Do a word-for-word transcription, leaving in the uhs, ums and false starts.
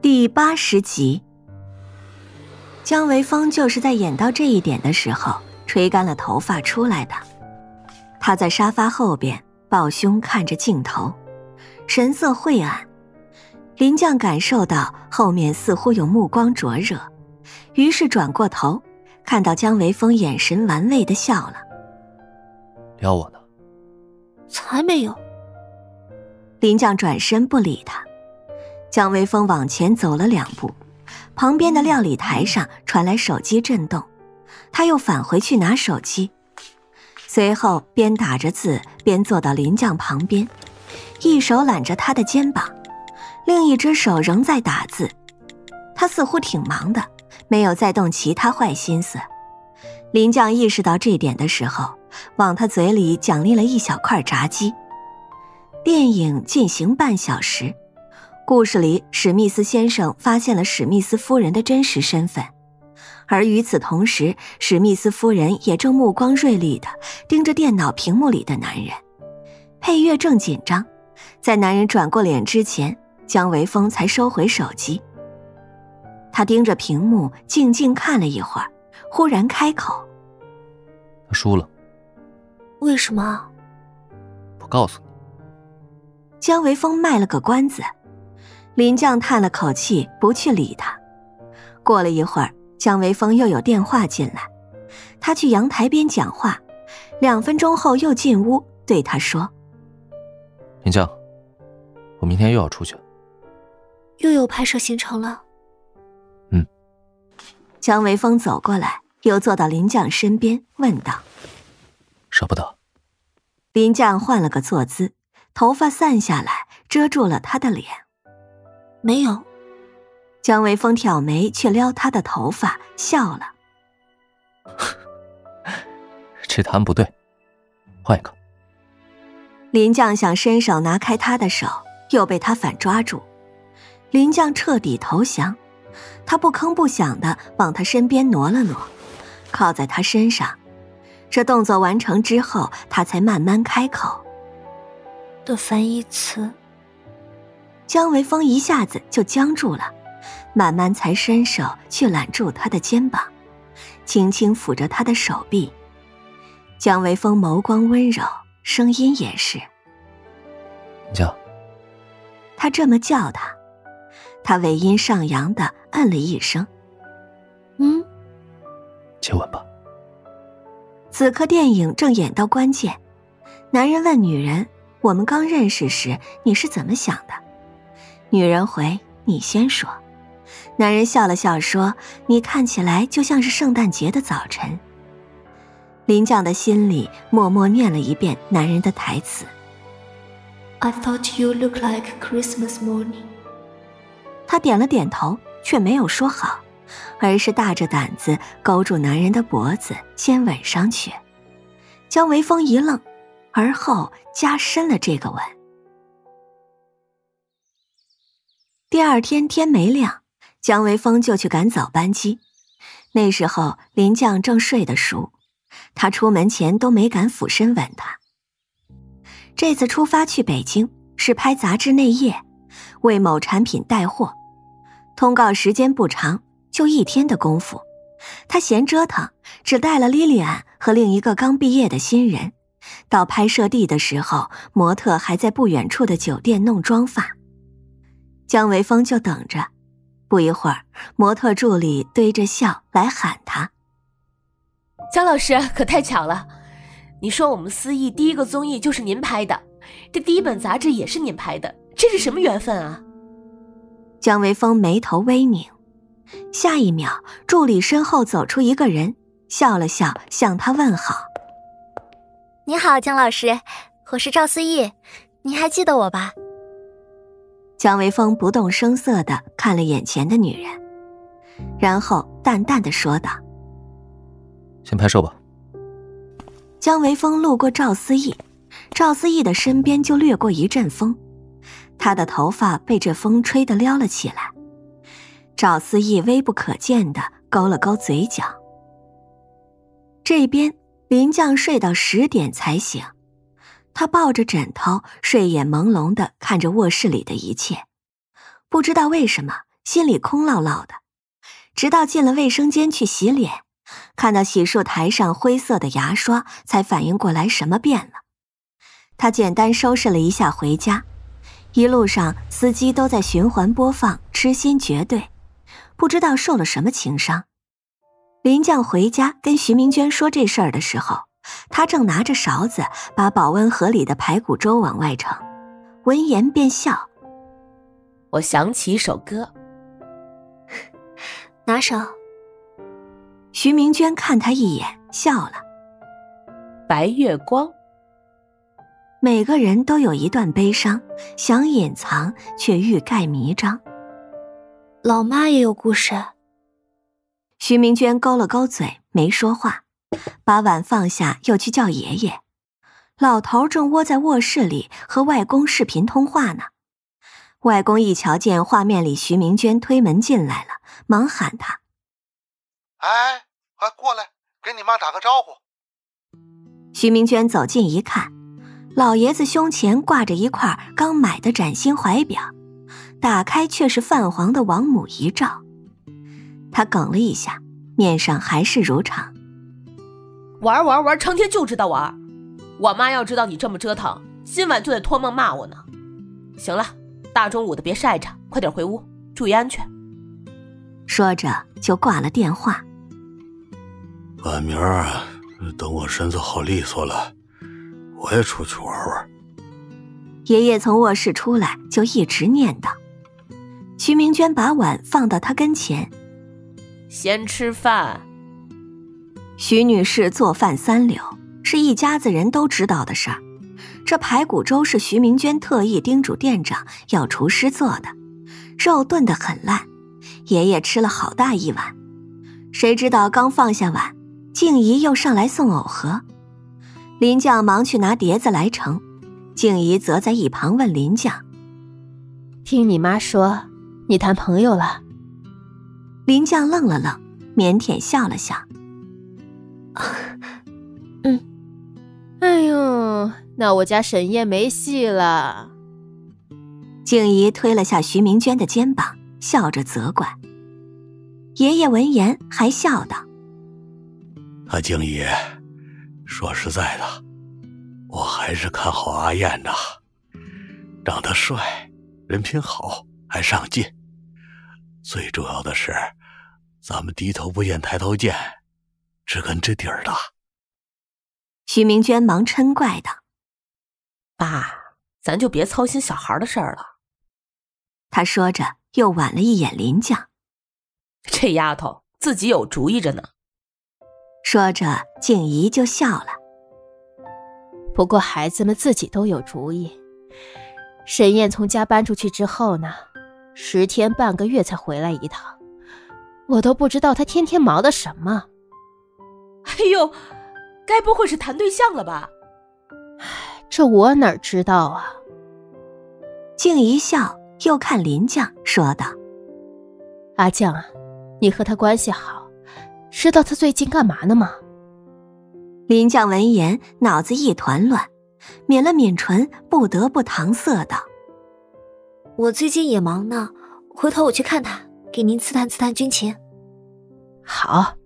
第八十集，姜维峰就是在演到这一点的时候吹干了头发出来的。他在沙发后边抱胸看着镜头，神色晦暗。林将感受到后面似乎有目光灼热，于是转过头，看到姜维峰眼神玩味地笑了。 撩我呢？ 才没有。 林将转身不理他。姜维峰往前走了两步，旁边的料理台上传来手机震动，他又返回去拿手机，随后边打着字边坐到林将旁边，一手揽着他的肩膀，另一只手仍在打字。他似乎挺忙的，没有再动其他坏心思。林将意识到这点的时候，往他嘴里奖励了一小块炸鸡。电影进行半小时，故事里史密斯先生发现了史密斯夫人的真实身份，而与此同时，史密斯夫人也正目光锐利地盯着电脑屏幕里的男人。配乐正紧张，在男人转过脸之前，姜维峰才收回手机。他盯着屏幕静静看了一会儿，忽然开口： 他输了。 为什么？ 不告诉你。 姜维峰卖了个关子。林将叹了口气，不去理他。过了一会儿，姜维峰又有电话进来，他去阳台边讲话，两分钟后又进屋，对他说： 林将，我明天又要出去。 又有拍摄行程了？ 嗯。 姜维峰走过来，又坐到林将身边，问道： 舍不得？ 林将换了个坐姿，头发散下来，遮住了他的脸。 没有。 姜维峰挑眉，却撩他的头发，笑了。 这谈不对，换一个。 林将想伸手拿开他的手，又被他反抓住。林将彻底投降，他不吭不响地往他身边挪了挪，靠在他身上。这动作完成之后，他才慢慢开口： 的翻译词。 姜维峰一下子就僵住了，慢慢才伸手去揽住他的肩膀，轻轻抚着他的手臂。姜维峰眸光温柔，声音也是： 林将。 他这么叫他，他尾音上扬地嗯了一声。 嗯。 接吻吧。 此刻电影正演到关键，男人问女人：我们刚认识时你是怎么想的？女人回：你先说。男人笑了笑说：你看起来就像是圣诞节的早晨。林将的心里默默念了一遍男人的台词： I thought you looked like Christmas morning。 他点了点头，却没有说好，而是大着胆子勾住男人的脖子，先吻上去。姜维峰一愣，而后加深了这个吻。第二天天没亮，姜维峰就去赶早班机。那时候林将正睡得熟，他出门前都没敢俯身吻他。这次出发去北京是拍杂志内页，为某产品带货，通告时间不长，就一天的功夫。他嫌折腾，只带了莉莉安和另一个刚毕业的新人。到拍摄地的时候，模特还在不远处的酒店弄妆发。姜维峰就等着，不一会儿，模特助理堆着笑来喊他： 姜老师，可太巧了，你说我们思艺第一个综艺就是您拍的，这第一本杂志也是您拍的，这是什么缘分啊？ 姜维峰眉头微拧，下一秒，助理身后走出一个人，笑了笑向他问好： 你好，姜老师，我是赵思艺，你还记得我吧？ 姜维峰不动声色地看了眼前的女人，然后淡淡地说道： 先拍摄吧。 姜维峰路过赵思艺，赵思艺的身边就掠过一阵风，她的头发被这风吹得撩了起来。赵思艺微不可见地勾了勾嘴角。这边林将睡到十点才醒，他抱着枕头，睡眼朦胧地看着卧室里的一切。不知道为什么， 心里空落落的。直到进了卫生间去洗脸，看到洗漱台上灰色的牙刷，才反应过来什么变了。他简单收拾了一下回家，一路上司机都在循环播放《痴心绝对》，不知道受了什么情伤。林将回家跟徐明娟说这事儿的时候，他正拿着勺子把保温盒里的排骨粥往外盛，闻言便笑。 我想起一首歌。 哪首？ 徐明娟看他一眼，笑了。 白月光。 每个人都有一段悲伤，想隐藏却欲盖弥彰。 老妈也有故事。 徐明娟勾了勾嘴，没说话，把碗放下，又去叫爷爷。老头正窝在卧室里和外公视频通话呢。外公一瞧见画面里徐明娟推门进来了，忙喊他： 哎，快过来，给你妈打个招呼。 徐明娟走近一看，老爷子胸前挂着一块刚买的崭新怀表，打开却是泛黄的王母遗照。他哽了一下，面上还是如常。 玩玩玩，成天就知道玩。我妈要知道你这么折腾，今晚就得托梦骂我呢。行了，大中午的别晒着，快点回屋，注意安全。 说着就挂了电话。 晚明儿等我身子好利索了，我也出去玩玩。 爷爷从卧室出来就一直念叨。徐明娟把碗放到他跟前， 先吃饭。 徐女士做饭三流，是一家子人都知道的事儿。这排骨粥是徐明娟特意叮嘱店长要厨师做的，肉炖得很烂，爷爷吃了好大一碗。谁知道刚放下碗，静怡又上来送藕盒。林将忙去拿碟子来盛，静怡则在一旁问林将： 听你妈说你谈朋友了？ 林将愣了愣，腼腆笑了笑。 嗯，哎呦，那我家沈燕没戏了。 静怡推了下徐明娟的肩膀，笑着责怪。爷爷闻言还笑道： 啊，静怡，说实在的，我还是看好阿燕的，长得帅，人品好，还上进。最重要的是，咱们低头不见抬头见，知根知底儿的。 徐明娟忙嗔怪道： 爸，咱就别操心小孩的事儿了。 他说着又挽了一眼林将。 这丫头自己有主意着呢。 说着静怡就笑了。 不过孩子们自己都有主意。沈燕从家搬出去之后呢，十天半个月才回来一趟，我都不知道她天天忙的什么。 哎呦，该不会是谈对象了吧？ 这我哪知道啊。 静怡笑，又看林将说道： 阿将啊，你和他关系好，知道他最近干嘛呢吗？ 林将闻言脑子一团乱，抿了抿唇，不得不搪塞道： 我最近也忙呢，回头我去看他，给您刺探刺探军情。 好。